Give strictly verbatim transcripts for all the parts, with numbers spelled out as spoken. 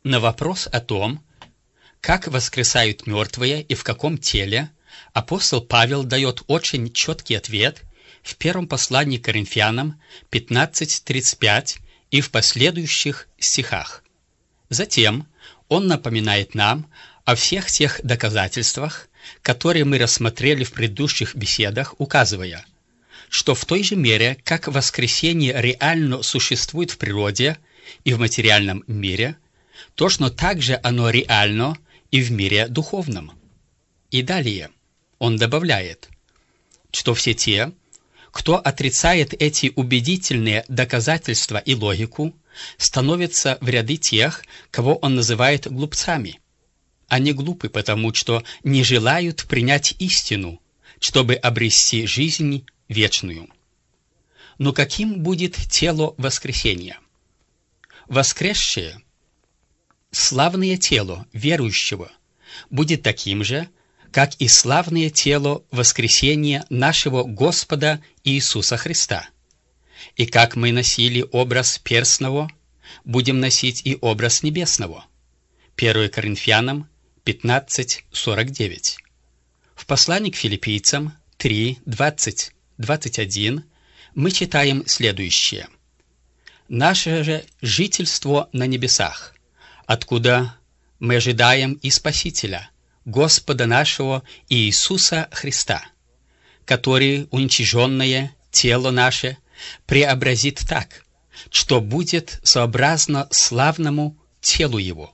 На вопрос о том, как воскресают мертвые и в каком теле, апостол Павел дает очень четкий ответ в первом послании к Коринфянам пятнадцать тридцать пять и в последующих стихах. Затем он напоминает нам о всех тех доказательствах, которые мы рассмотрели в предыдущих беседах, указывая, что в той же мере, как воскресение реально существует в природе и в материальном мире, точно так же оно реально и в мире духовном. И далее он добавляет, что все те, кто отрицает эти убедительные доказательства и логику, становятся в ряды тех, кого он называет глупцами. Они глупы, потому что не желают принять истину, чтобы обрести жизнь вечную. Но каким будет тело воскресения? Воскресшее, славное тело верующего будет таким же, как и славное тело воскресения нашего Господа Иисуса Христа. И как мы носили образ перстного, будем носить и образ небесного. первое Коринфянам пятнадцать сорок девять. В послании к филиппийцам три двадцать двадцать один мы читаем следующее. «Наше же жительство на небесах, откуда мы ожидаем и Спасителя, Господа нашего Иисуса Христа, который уничиженное тело наше преобразит так, что будет сообразно славному телу Его».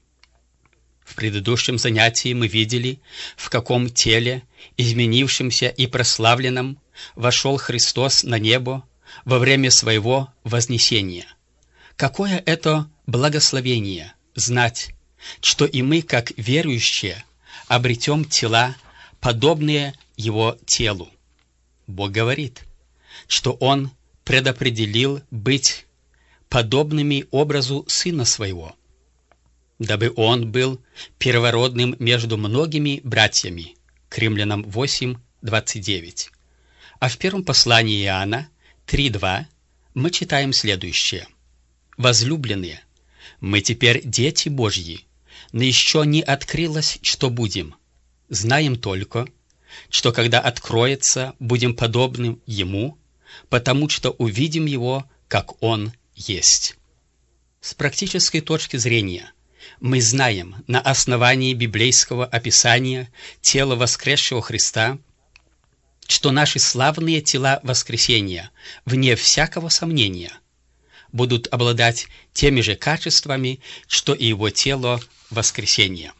В предыдущем занятии мы видели, в каком теле, изменившемся и прославленном, вошел Христос на небо во время Своего вознесения. Какое это благословение знать, что и мы, как верующие, обретем тела, подобные Его телу. Бог говорит, что Он предопределил быть подобными образу Сына Своего, дабы Он был первородным между многими братьями. К Римлянам восемь двадцать девять. А в первом послании Иоанна три два мы читаем следующее. «Возлюбленные, мы теперь дети Божьи, но еще не открылось, что будем. Знаем только, что когда откроется, будем подобным Ему, потому что увидим Его, как Он есть». С практической точки зрения, мы знаем на основании библейского описания тела воскресшего Христа, что наши славные тела воскресения, вне всякого сомнения, будут обладать теми же качествами, что и Его тело воскресения.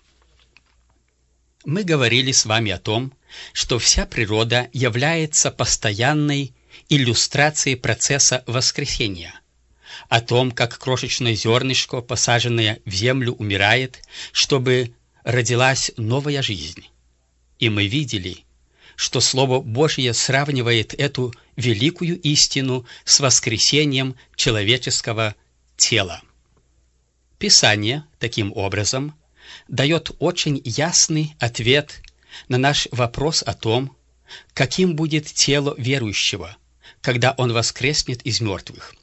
Мы говорили с вами о том, что вся природа является постоянной иллюстрацией процесса воскресения, о том, как крошечное зернышко, посаженное в землю, умирает, чтобы родилась новая жизнь. И мы видели, что Слово Божье сравнивает эту великую истину с воскресением человеческого тела. Писание, таким образом, дает очень ясный ответ на наш вопрос о том, каким будет тело верующего, когда он воскреснет из мертвых.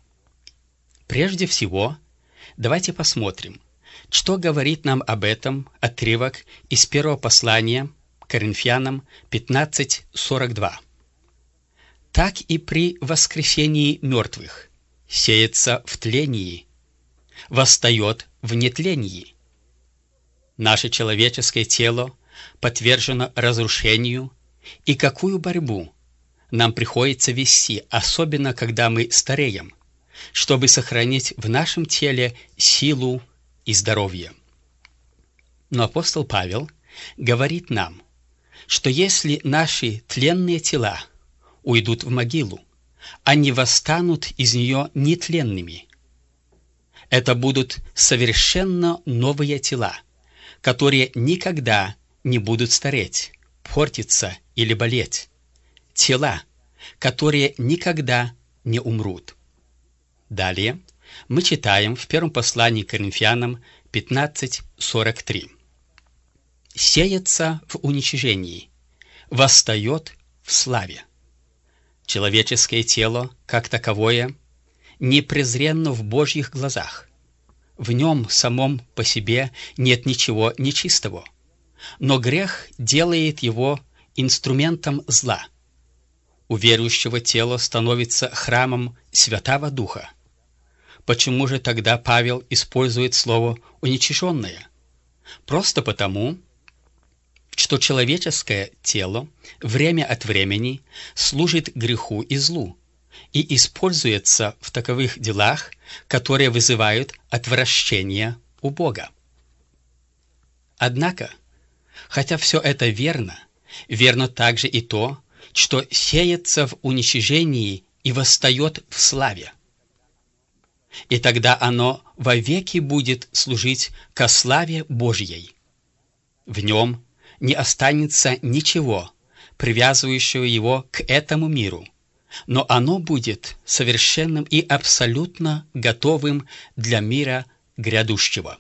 Прежде всего, давайте посмотрим, что говорит нам об этом отрывок из первого послания к Коринфянам пятнадцать сорок два. «Так и при воскресении мертвых сеется в тлении, восстает в нетлении. Наше человеческое тело подвержено разрушению, и какую борьбу нам приходится вести, особенно когда мы стареем, чтобы сохранить в нашем теле силу и здоровье». Но апостол Павел говорит нам, что если наши тленные тела уйдут в могилу, они восстанут из нее нетленными. Это будут совершенно новые тела, которые никогда не будут стареть, портиться или болеть. Тела, которые никогда не умрут. Далее мы читаем в первом послании к Коринфянам пятнадцать сорок три. «Сеется в уничижении, восстает в славе». Человеческое тело, как таковое, непрезренно в Божьих глазах, В нем самом по себе нет ничего нечистого, но грех делает его инструментом зла. У верующего тело становится храмом Святого Духа. Почему же тогда Павел использует слово «уничиженное»? Просто потому, что человеческое тело время от времени служит греху и злу и используется в таковых делах, которые вызывают отвращение у Бога. Однако, хотя все это верно, верно также и то, что сеется в уничижении и восстает в славе. И тогда оно вовеки будет служить ко славе Божьей. В нем не останется ничего, привязывающего его к этому миру, но оно будет совершенным и абсолютно готовым для мира грядущего.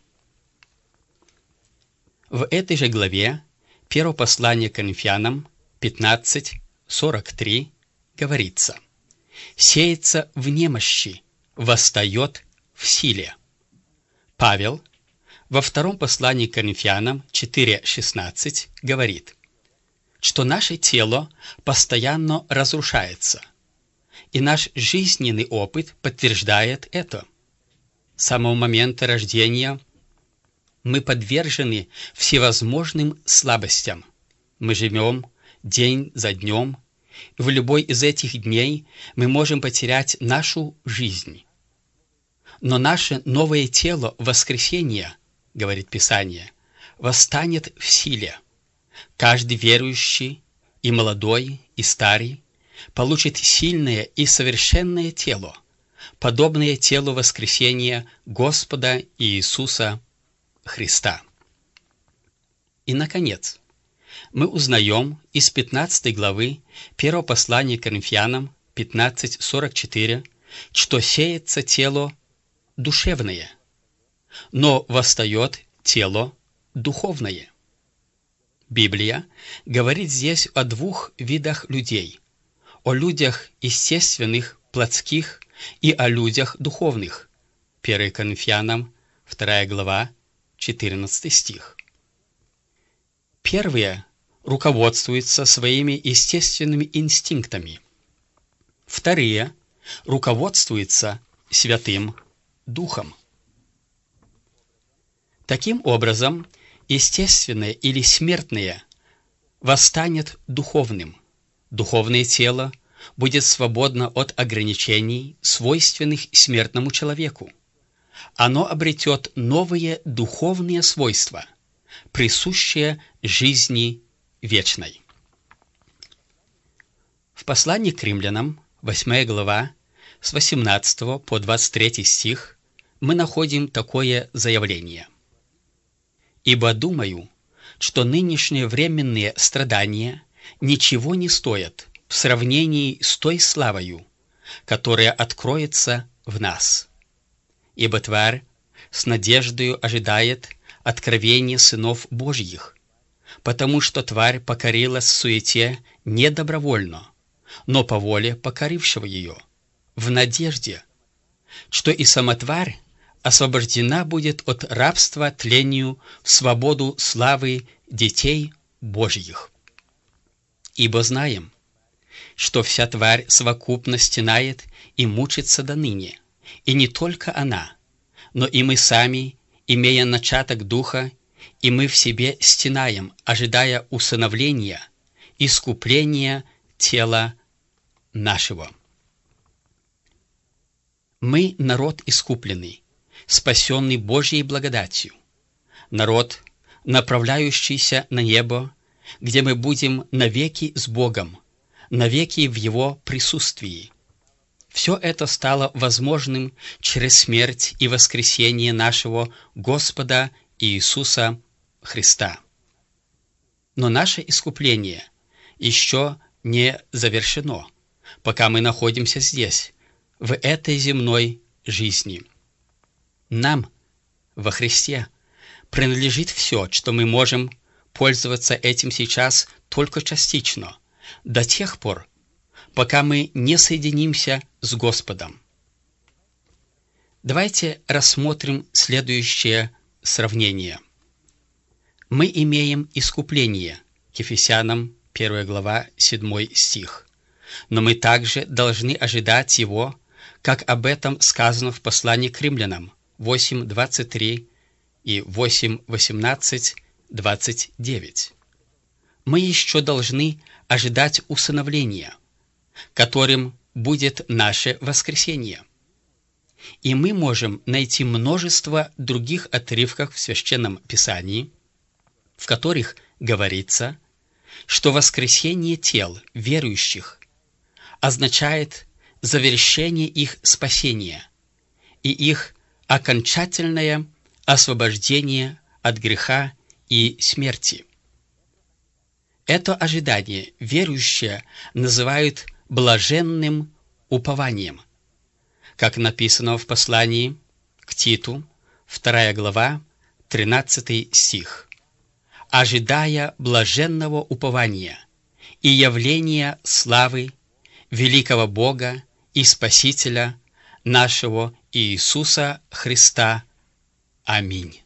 В этой же главе первого послания к Коринфянам пятнадцать сорок три говорится: «Сеется в немощи, восстает в силе». Павел во втором послании к Коринфянам четыре шестнадцать говорит, что наше тело постоянно разрушается, и наш жизненный опыт подтверждает это. С самого момента рождения мы подвержены всевозможным слабостям. Мы живем день за днем, и в любой из этих дней мы можем потерять нашу жизнь. Но наше новое тело в воскресенье, говорит Писание, восстанет в силе. Каждый верующий, и молодой, и старый, получит сильное и совершенное тело, подобное телу воскресения Господа Иисуса Христа. И, наконец, мы узнаем из пятнадцатой главы первого послания к Коринфянам пятнадцать сорок четыре, что сеется тело душевное, но восстает тело духовное. Библия говорит здесь о двух видах людей: о людях естественных, плотских, и о людях духовных. первое Коринфянам, вторая глава, четырнадцатый стих. Первые руководствуются своими естественными инстинктами. Вторые руководствуются Святым Духом. Таким образом, естественное или смертное восстанет духовным. Духовное тело будет свободно от ограничений, свойственных смертному человеку. Оно обретет новые духовные свойства, присущие жизни вечной. В послании к римлянам, восьмая глава, с восемнадцатого по двадцать третий стих, мы находим такое заявление: «Ибо думаю, что нынешние временные страдания ничего не стоят в сравнении с той славою, которая откроется в нас. Ибо тварь с надеждою ожидает откровения сынов Божьих, потому что тварь покорилась суете не добровольно, но по воле покорившего ее, в надежде, что и сама тварь освобождена будет от рабства тлению в свободу славы детей Божьих. Ибо знаем, что вся тварь совокупно стенает и мучится доныне, и не только она, но и мы сами, имея начаток духа, и мы в себе стенаем, ожидая усыновления, искупления тела нашего». Мы народ искупленный, спасенный Божьей благодатью, народ, направляющийся на небо, где мы будем навеки с Богом, навеки в Его присутствии. Все это стало возможным через смерть и воскресение нашего Господа Иисуса Христа. Но наше искупление еще не завершено, пока мы находимся здесь, в этой земной жизни. Нам во Христе принадлежит все, что мы можем пользоваться этим сейчас только частично, до тех пор, пока мы не соединимся с Господом. Давайте рассмотрим следующее сравнение. Мы имеем искупление, к Ефесянам первая глава, седьмой стих. Но мы также должны ожидать его, как об этом сказано в послании к римлянам восемь двадцать три и восемь восемнадцать двадцать девять. Мы еще должны ожидать усыновления, которым будет наше воскресение. И мы можем найти множество других отрывков в Священном Писании, в которых говорится, что воскресение тел верующих означает завершение их спасения и их окончательное освобождение от греха и смерти. Это ожидание верующие называют блаженным упованием, как написано в послании к Титу, вторая глава, тринадцатый стих. «Ожидая блаженного упования и явления славы великого Бога и Спасителя нашего Иисуса Христа. Аминь».